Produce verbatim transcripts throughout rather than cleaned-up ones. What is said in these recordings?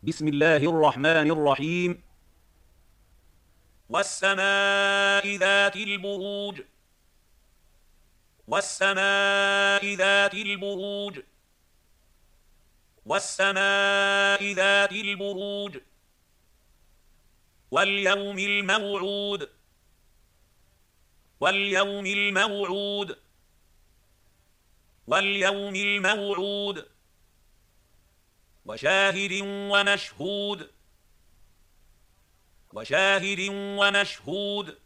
بسم الله الرحمن الرحيم. والسماء ذات البروج والسماء ذات البروج والسماء ذات البروج واليوم الموعود واليوم الموعود واليوم الموعود وشاهد ومشهود وشاهد ومشهود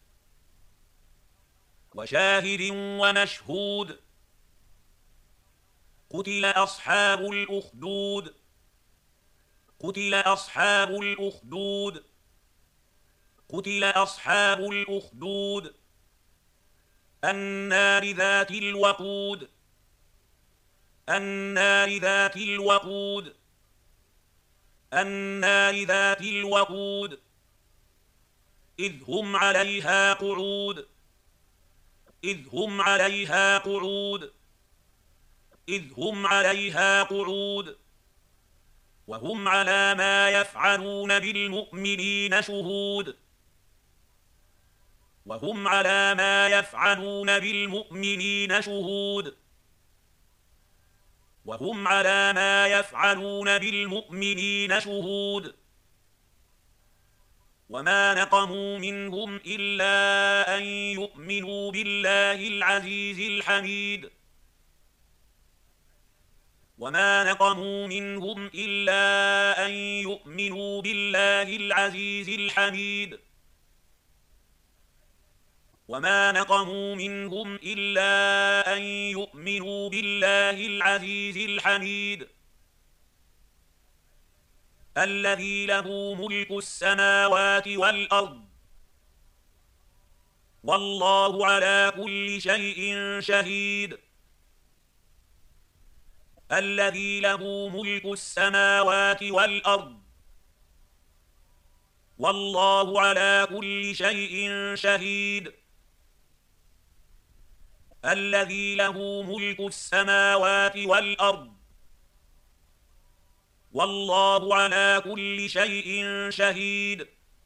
وشاهد ومشهود قتل أصحاب الأخدود قتل أصحاب الأخدود قتل أصحاب الأخدود النار ذات الوقود النار ذات الوقود النار ذات الوقود إذ هم عليها قعود إذ هم عليها قعود إذ هم عليها قعود وهم على ما يفعلون بالمؤمنين شهود وهم على ما يفعلون بالمؤمنين شهود وهم على ما يفعلون بالمؤمنين شهود وما نقموا منهم إلا أن يؤمنوا بالله العزيز الحميد وما نقموا منهم إلا أن يؤمنوا بالله العزيز الحميد وما نقموا منهم إلا أن يؤمنوا بالله العزيز الحميد الذي له ملك السماوات والأرض والله على كل شيء شهيد الذي له ملك السماوات والأرض والله على كل شيء شهيد الذي له ملك السماوات والأرض والله على كل شيء شهيد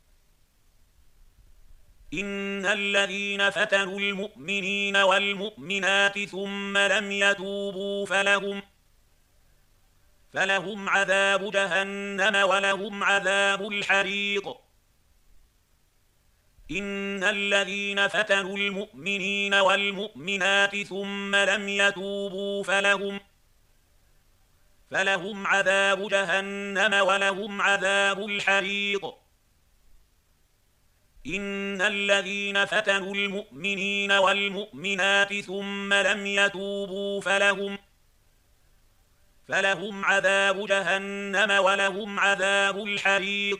إن الذين فتنوا المؤمنين والمؤمنات ثم لم يتوبوا فلهم فلهم عذاب جهنم ولهم عذاب الحريق إن الذين فتنوا المؤمنين والمؤمنات ثم لم يتوبوا فلهم فلهم عذاب جهنم ولهم عذاب الحريق إن الذين فتنوا المؤمنين والمؤمنات ثم لم يتوبوا فلهم فلهم عذاب جهنم ولهم عذاب الحريق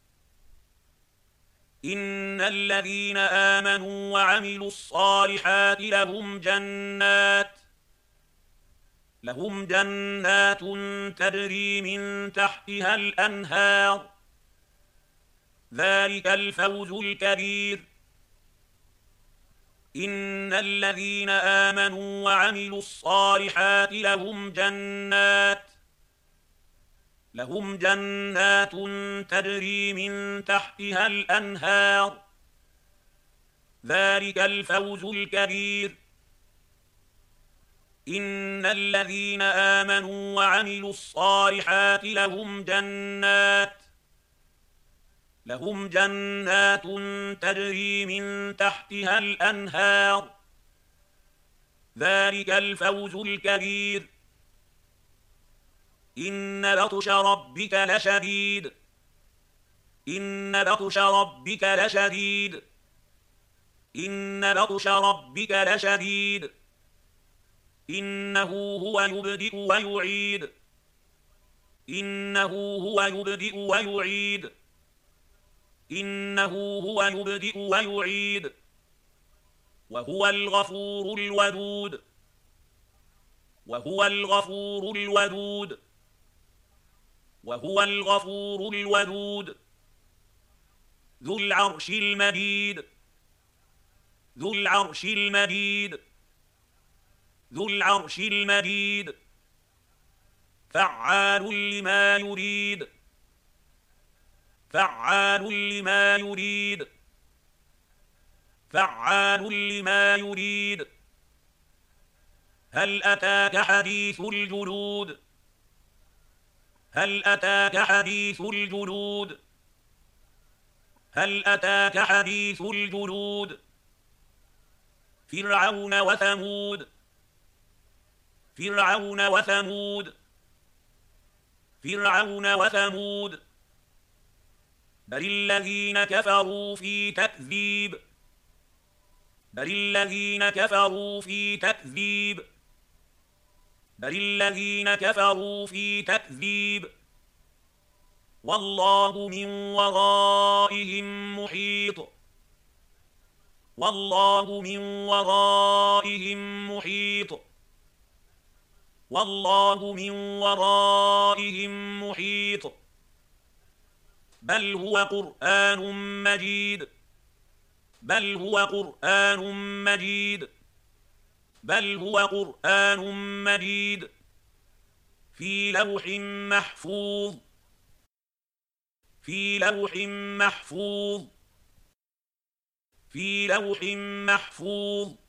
إن الذين آمنوا وعملوا الصالحات لهم جنات لهم جنات تجري من تحتها الأنهار ذلك الفوز الكبير إن الذين آمنوا وعملوا الصالحات لهم جنات لهم جنات تجري من تحتها الأنهار ذلك الفوز الكبير إن الذين آمنوا وعملوا الصالحات لهم جنات لهم جنات تجري من تحتها الأنهار ذلك الفوز الكبير إن بطش ربك لشديد إن بطش ربك لشديد إن بطش ربك لشديد إنه هو يبدئ ويعيد إنه هو يبدئ ويعيد إنه هو يبدئ ويعيد وهو الغفور الودود وهو الغفور الودود وهو الغفور الودود ذو العرش المجيد ذو العرش المجيد ذو العرش المجيد فعال لما يريد فعال لما يريد فعال لما يريد هل أتاك حديث الجنود هل أتاك حديث الجنود هل أتاك حديث الجنود فرعون وثمود فرعون وثمود فرعون وثمود بل الذين كفروا في تكذيب بل الذين كفروا في تكذيب بل الذين كفروا في تكذيب والله من ورائهم محيط والله من ورائهم محيط والله من ورائهم محيط بل هو قرآن مجيد بل هو قرآن مجيد بل هو قرآن مجيد في لوح محفوظ في لوح محفوظ في لوح محفوظ